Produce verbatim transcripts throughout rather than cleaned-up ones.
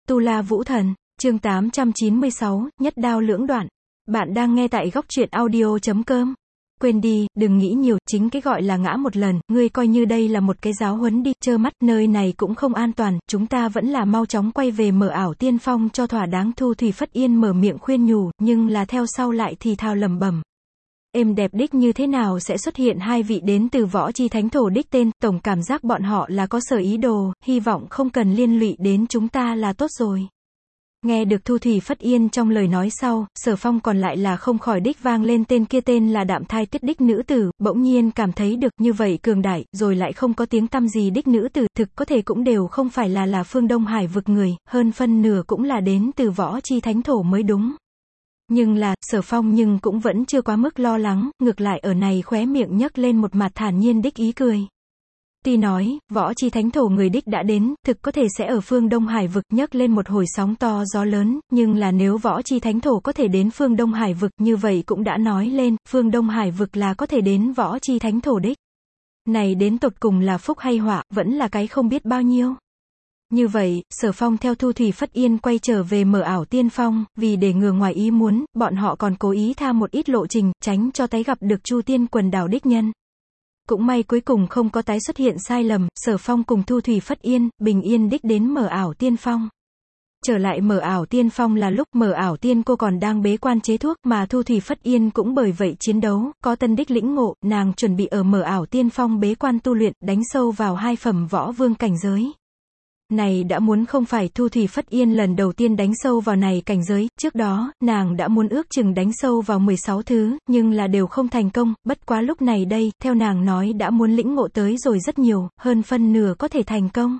Tu La Vũ Thần, chương tám trăm chín mươi sáu, nhất đao lưỡng đoạn. Bạn đang nghe tại góc truyện audio chấm com. Quên đi, đừng nghĩ nhiều, chính cái gọi là ngã một lần, ngươi coi như đây là một cái giáo huấn đi, trơ mắt, nơi này cũng không an toàn, chúng ta vẫn là mau chóng quay về Mở Ảo Tiên Phong cho thỏa đáng. Thu Thủy Phất Yên mở miệng khuyên nhủ, nhưng là theo sau lại thì thào lẩm bẩm. Êm đẹp đích như thế nào sẽ xuất hiện hai vị đến từ võ chi thánh thổ đích tên, tổng cảm giác bọn họ là có sở ý đồ, hy vọng không cần liên lụy đến chúng ta là tốt rồi. Nghe được Thu Thủy Phất Yên trong lời nói sau, Sở Phong còn lại là không khỏi đích vang lên tên kia, tên là Đạm Thai Tuyết đích nữ tử, bỗng nhiên cảm thấy được như vậy cường đại, rồi lại không có tiếng tăm gì đích nữ tử, thực có thể cũng đều không phải là là phương Đông Hải vực người, hơn phân nửa cũng là đến từ võ chi thánh thổ mới đúng. Nhưng là, Sở Phong nhưng cũng vẫn chưa quá mức lo lắng, ngược lại ở này khóe miệng nhấc lên một mặt thản nhiên đích ý cười. Tuy nói, võ chi thánh thổ người đích đã đến, thực có thể sẽ ở phương Đông Hải vực nhấc lên một hồi sóng to gió lớn, nhưng là nếu võ chi thánh thổ có thể đến phương Đông Hải vực, như vậy cũng đã nói lên, phương Đông Hải vực là có thể đến võ chi thánh thổ đích. Này đến tột cùng là phúc hay họa, vẫn là cái không biết bao nhiêu. Như vậy, Sở Phong theo Thu Thủy Phất Yên quay trở về Mở Ảo Tiên Phong, vì để ngừa ngoài ý muốn, bọn họ còn cố ý tha một ít lộ trình, tránh cho tái gặp được Chu Tiên quần đảo đích nhân. Cũng may cuối cùng không có tái xuất hiện sai lầm, Sở Phong cùng Thu Thủy Phất Yên, bình yên đích đến Mở Ảo Tiên Phong. Trở lại Mở Ảo Tiên Phong là lúc Mở Ảo Tiên cô còn đang bế quan chế thuốc, mà Thu Thủy Phất Yên cũng bởi vậy chiến đấu, có tân đích lĩnh ngộ, nàng chuẩn bị ở Mở Ảo Tiên Phong bế quan tu luyện, đánh sâu vào hai phẩm võ vương cảnh giới. Này đã muốn không phải Thu Thủy Phất Yên lần đầu tiên đánh sâu vào này cảnh giới, trước đó, nàng đã muốn ước chừng đánh sâu vào mười sáu thứ, nhưng là đều không thành công, bất quá lúc này đây, theo nàng nói đã muốn lĩnh ngộ tới rồi rất nhiều, hơn phân nửa có thể thành công.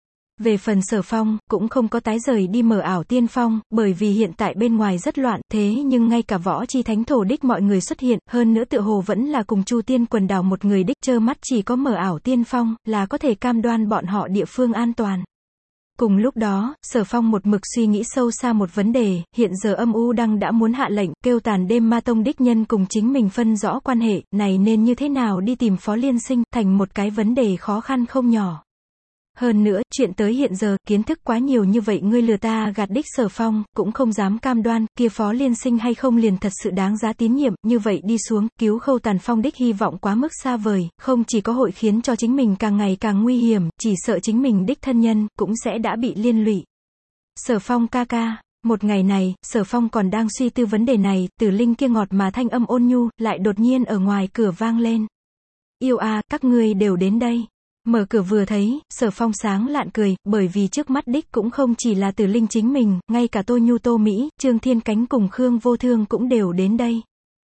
Về phần Sở Phong, cũng không có tái rời đi Mở Ảo Tiên Phong, bởi vì hiện tại bên ngoài rất loạn, thế nhưng ngay cả võ chi thánh thổ đích mọi người xuất hiện, hơn nữa tựa hồ vẫn là cùng Chu Tiên quần đảo một người đích, trơ mắt chỉ có Mở Ảo Tiên Phong, là có thể cam đoan bọn họ địa phương an toàn. Cùng lúc đó, Sở Phong một mực suy nghĩ sâu xa một vấn đề, hiện giờ Âm U Đăng đã muốn hạ lệnh, kêu Tàn Đêm Ma Tông đích nhân cùng chính mình phân rõ quan hệ, này nên như thế nào đi tìm Phó Liên Sinh, thành một cái vấn đề khó khăn không nhỏ. Hơn nữa, chuyện tới hiện giờ, kiến thức quá nhiều như vậy ngươi lừa ta gạt đích Sở Phong, cũng không dám cam đoan, kia Phó Liên Sinh hay không liền thật sự đáng giá tín nhiệm, như vậy đi xuống, cứu Khâu Tàn Phong đích hy vọng quá mức xa vời, không chỉ có hội khiến cho chính mình càng ngày càng nguy hiểm, chỉ sợ chính mình đích thân nhân, cũng sẽ đã bị liên lụy. Sở Phong ca ca. Một ngày này, Sở Phong còn đang suy tư vấn đề này, Tử Linh kia ngọt mà thanh âm ôn nhu, lại đột nhiên ở ngoài cửa vang lên. Yêu a, các ngươi đều đến đây. Mở cửa vừa thấy, Sở Phong sáng lạn cười, bởi vì trước mắt đích cũng không chỉ là Tử Linh chính mình, ngay cả Tô Nhu Tô Mỹ, Trương Thiên Cánh cùng Khương Vô Thương cũng đều đến đây.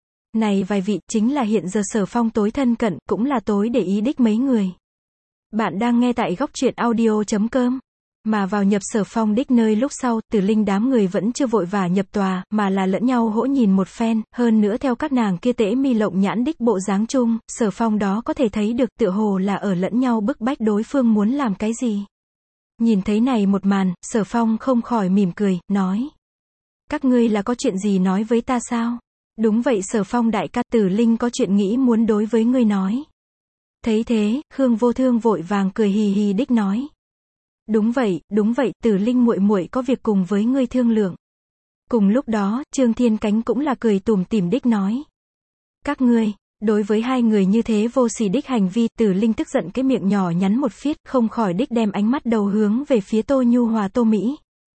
Này vài vị, chính là hiện giờ Sở Phong tối thân cận, cũng là tối để ý đích mấy người. Bạn đang nghe tại góc truyện audio chấm com. Mà vào nhập Sở Phong đích nơi lúc sau, Tử Linh đám người vẫn chưa vội vã nhập tòa, mà là lẫn nhau hỗ nhìn một phen, hơn nữa theo các nàng kia tễ mi lộng nhãn đích bộ dáng chung, Sở Phong đó có thể thấy được tựa hồ là ở lẫn nhau bức bách đối phương muốn làm cái gì. Nhìn thấy này một màn, Sở Phong không khỏi mỉm cười, nói. Các ngươi là có chuyện gì nói với ta sao? Đúng vậy Sở Phong đại ca, Tử Linh có chuyện nghĩ muốn đối với ngươi nói. Thấy thế, Khương Vô Thương vội vàng cười hì hì đích nói. Đúng vậy, đúng vậy, Tử Linh muội muội có việc cùng với ngươi thương lượng. Cùng lúc đó, Trương Thiên Cánh cũng là cười tủm tỉm đích nói. Các ngươi, đối với hai người như thế vô sỉ đích hành vi, Tử Linh tức giận cái miệng nhỏ nhắn một phiết, không khỏi đích đem ánh mắt đầu hướng về phía Tô Nhu Hòa Tô Mỹ.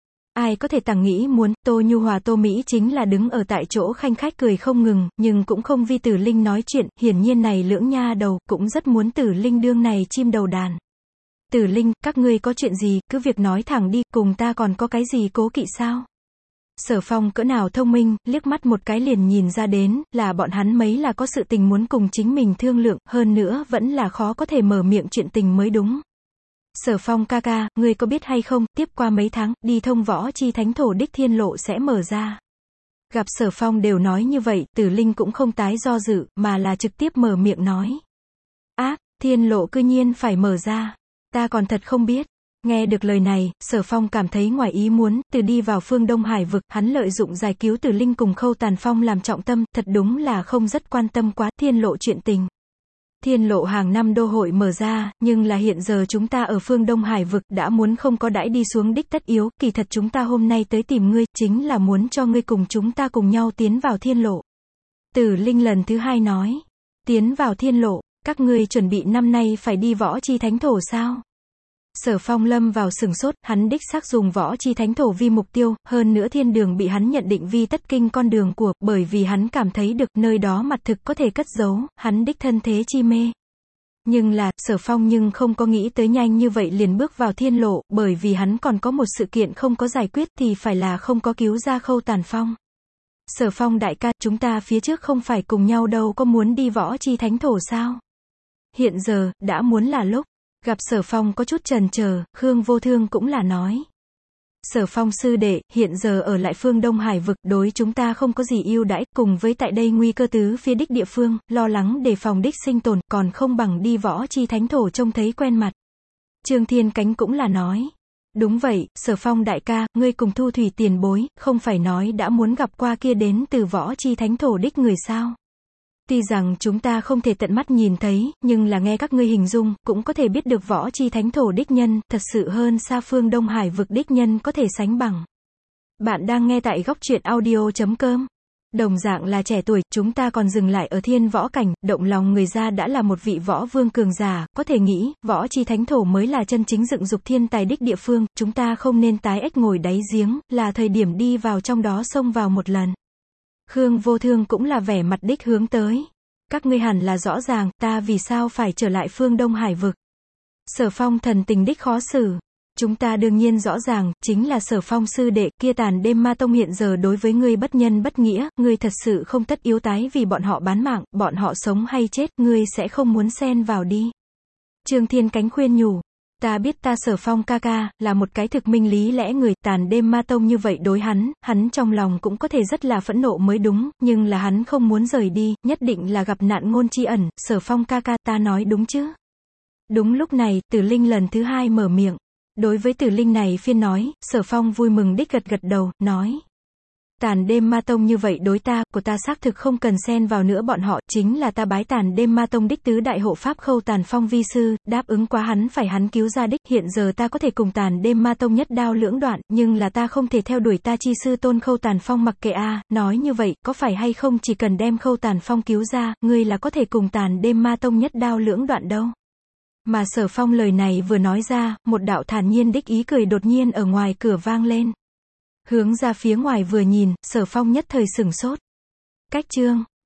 Ai có thể tằng nghĩ muốn, Tô Nhu Hòa Tô Mỹ chính là đứng ở tại chỗ khanh khách cười không ngừng, nhưng cũng không vi Tử Linh nói chuyện, hiển nhiên này lưỡng nha đầu, cũng rất muốn Tử Linh đương này chim đầu đàn. Tử Linh, các ngươi có chuyện gì, cứ việc nói thẳng đi, cùng ta còn có cái gì cố kỵ sao? Sở Phong cỡ nào thông minh, liếc mắt một cái liền nhìn ra đến, là bọn hắn mấy là có sự tình muốn cùng chính mình thương lượng, hơn nữa, vẫn là khó có thể mở miệng chuyện tình mới đúng. Sở Phong ca ca, ngươi có biết hay không, tiếp qua mấy tháng, đi thông võ chi thánh thổ đích thiên lộ sẽ mở ra. Gặp Sở Phong đều nói như vậy, Tử Linh cũng không tái do dự, mà là trực tiếp mở miệng nói. Ác, thiên lộ cư nhiên phải mở ra. Ta còn thật không biết. Nghe được lời này, Sở Phong cảm thấy ngoài ý muốn, từ đi vào phương Đông Hải vực, hắn lợi dụng giải cứu Tử Linh cùng Khâu Tàn Phong làm trọng tâm, thật đúng là không rất quan tâm quá thiên lộ chuyện tình. Thiên lộ hàng năm đô hội mở ra, nhưng là hiện giờ chúng ta ở phương Đông Hải vực đã muốn không có đãi đi xuống đích tất yếu, kỳ thật chúng ta hôm nay tới tìm ngươi, chính là muốn cho ngươi cùng chúng ta cùng nhau tiến vào thiên lộ. Tử Linh lần thứ hai nói, tiến vào thiên lộ, các ngươi chuẩn bị năm nay phải đi võ chi thánh thổ sao? Sở Phong lâm vào sừng sốt, hắn đích xác dùng võ chi thánh thổ vi mục tiêu, hơn nữa thiên đường bị hắn nhận định vi tất kinh con đường của, bởi vì hắn cảm thấy được nơi đó mặt thực có thể cất giấu, hắn đích thân thế chi mê. Nhưng là, Sở Phong nhưng không có nghĩ tới nhanh như vậy liền bước vào thiên lộ, bởi vì hắn còn có một sự kiện không có giải quyết thì phải là không có cứu ra Khâu Tàn Phong. Sở Phong đại ca, chúng ta phía trước không phải cùng nhau đâu có muốn đi võ chi thánh thổ sao? Hiện giờ, đã muốn là lúc. Gặp Sở Phong có chút chần chờ, Khương Vô Thương cũng là nói. Sở Phong sư đệ, hiện giờ ở lại phương Đông Hải vực, đối chúng ta không có gì ưu đãi, cùng với tại đây nguy cơ tứ phía đích địa phương, lo lắng đề phòng đích sinh tồn, còn không bằng đi võ chi thánh thổ trông thấy quen mặt. Trương Thiên Cánh cũng là nói. Đúng vậy, Sở Phong đại ca, ngươi cùng Thu Thủy tiền bối, không phải nói đã muốn gặp qua kia đến từ võ chi thánh thổ đích người sao? Tuy rằng chúng ta không thể tận mắt nhìn thấy, nhưng là nghe các ngươi hình dung, cũng có thể biết được võ chi thánh thổ đích nhân, thật sự hơn xa phương Đông Hải vực đích nhân có thể sánh bằng. Bạn đang nghe tại góc truyện audio chấm com. Đồng dạng là trẻ tuổi, chúng ta còn dừng lại ở thiên võ cảnh, động lòng người ra đã là một vị võ vương cường giả, có thể nghĩ, võ chi thánh thổ mới là chân chính dựng dục thiên tài đích địa phương, chúng ta không nên tái ếch ngồi đáy giếng, là thời điểm đi vào trong đó xông vào một lần. Khương Vô Thương cũng là vẻ mặt đích hướng tới. Các ngươi hẳn là rõ ràng, ta vì sao phải trở lại phương Đông Hải vực. Sở Phong thần tình đích khó xử. Chúng ta đương nhiên rõ ràng, chính là Sở Phong sư đệ, kia Tàn Đêm Ma Tông hiện giờ đối với ngươi bất nhân bất nghĩa, ngươi thật sự không tất yếu tái vì bọn họ bán mạng, bọn họ sống hay chết, ngươi sẽ không muốn xen vào đi. Trương Thiên Cánh khuyên nhủ. Ta biết ta Sở Phong ca ca, là một cái thực minh lý lẽ người, Tàn Đêm Ma Tông như vậy đối hắn, hắn trong lòng cũng có thể rất là phẫn nộ mới đúng, nhưng là hắn không muốn rời đi, nhất định là gặp nạn ngôn chi ẩn, Sở Phong ca ca, ta nói đúng chứ? Đúng lúc này, Tử Linh lần thứ hai mở miệng. Đối với Tử Linh này phiên nói, Sở Phong vui mừng đích gật gật đầu, nói. Tàn Đêm Ma Tông như vậy đối ta, của ta xác thực không cần xen vào nữa bọn họ, chính là ta bái Tàn Đêm Ma Tông đích tứ đại hộ pháp Khâu Tàn Phong vi sư, đáp ứng quá hắn phải hắn cứu ra đích, hiện giờ ta có thể cùng Tàn Đêm Ma Tông nhất đao lưỡng đoạn, nhưng là ta không thể theo đuổi ta chi sư tôn Khâu Tàn Phong mặc kệ a, nói như vậy, có phải hay không chỉ cần đem Khâu Tàn Phong cứu ra, ngươi là có thể cùng Tàn Đêm Ma Tông nhất đao lưỡng đoạn đâu. Mà Sở Phong lời này vừa nói ra, một đạo thản nhiên đích ý cười đột nhiên ở ngoài cửa vang lên. Hướng ra phía ngoài vừa nhìn, Sở Phong nhất thời sửng sốt. Cách chương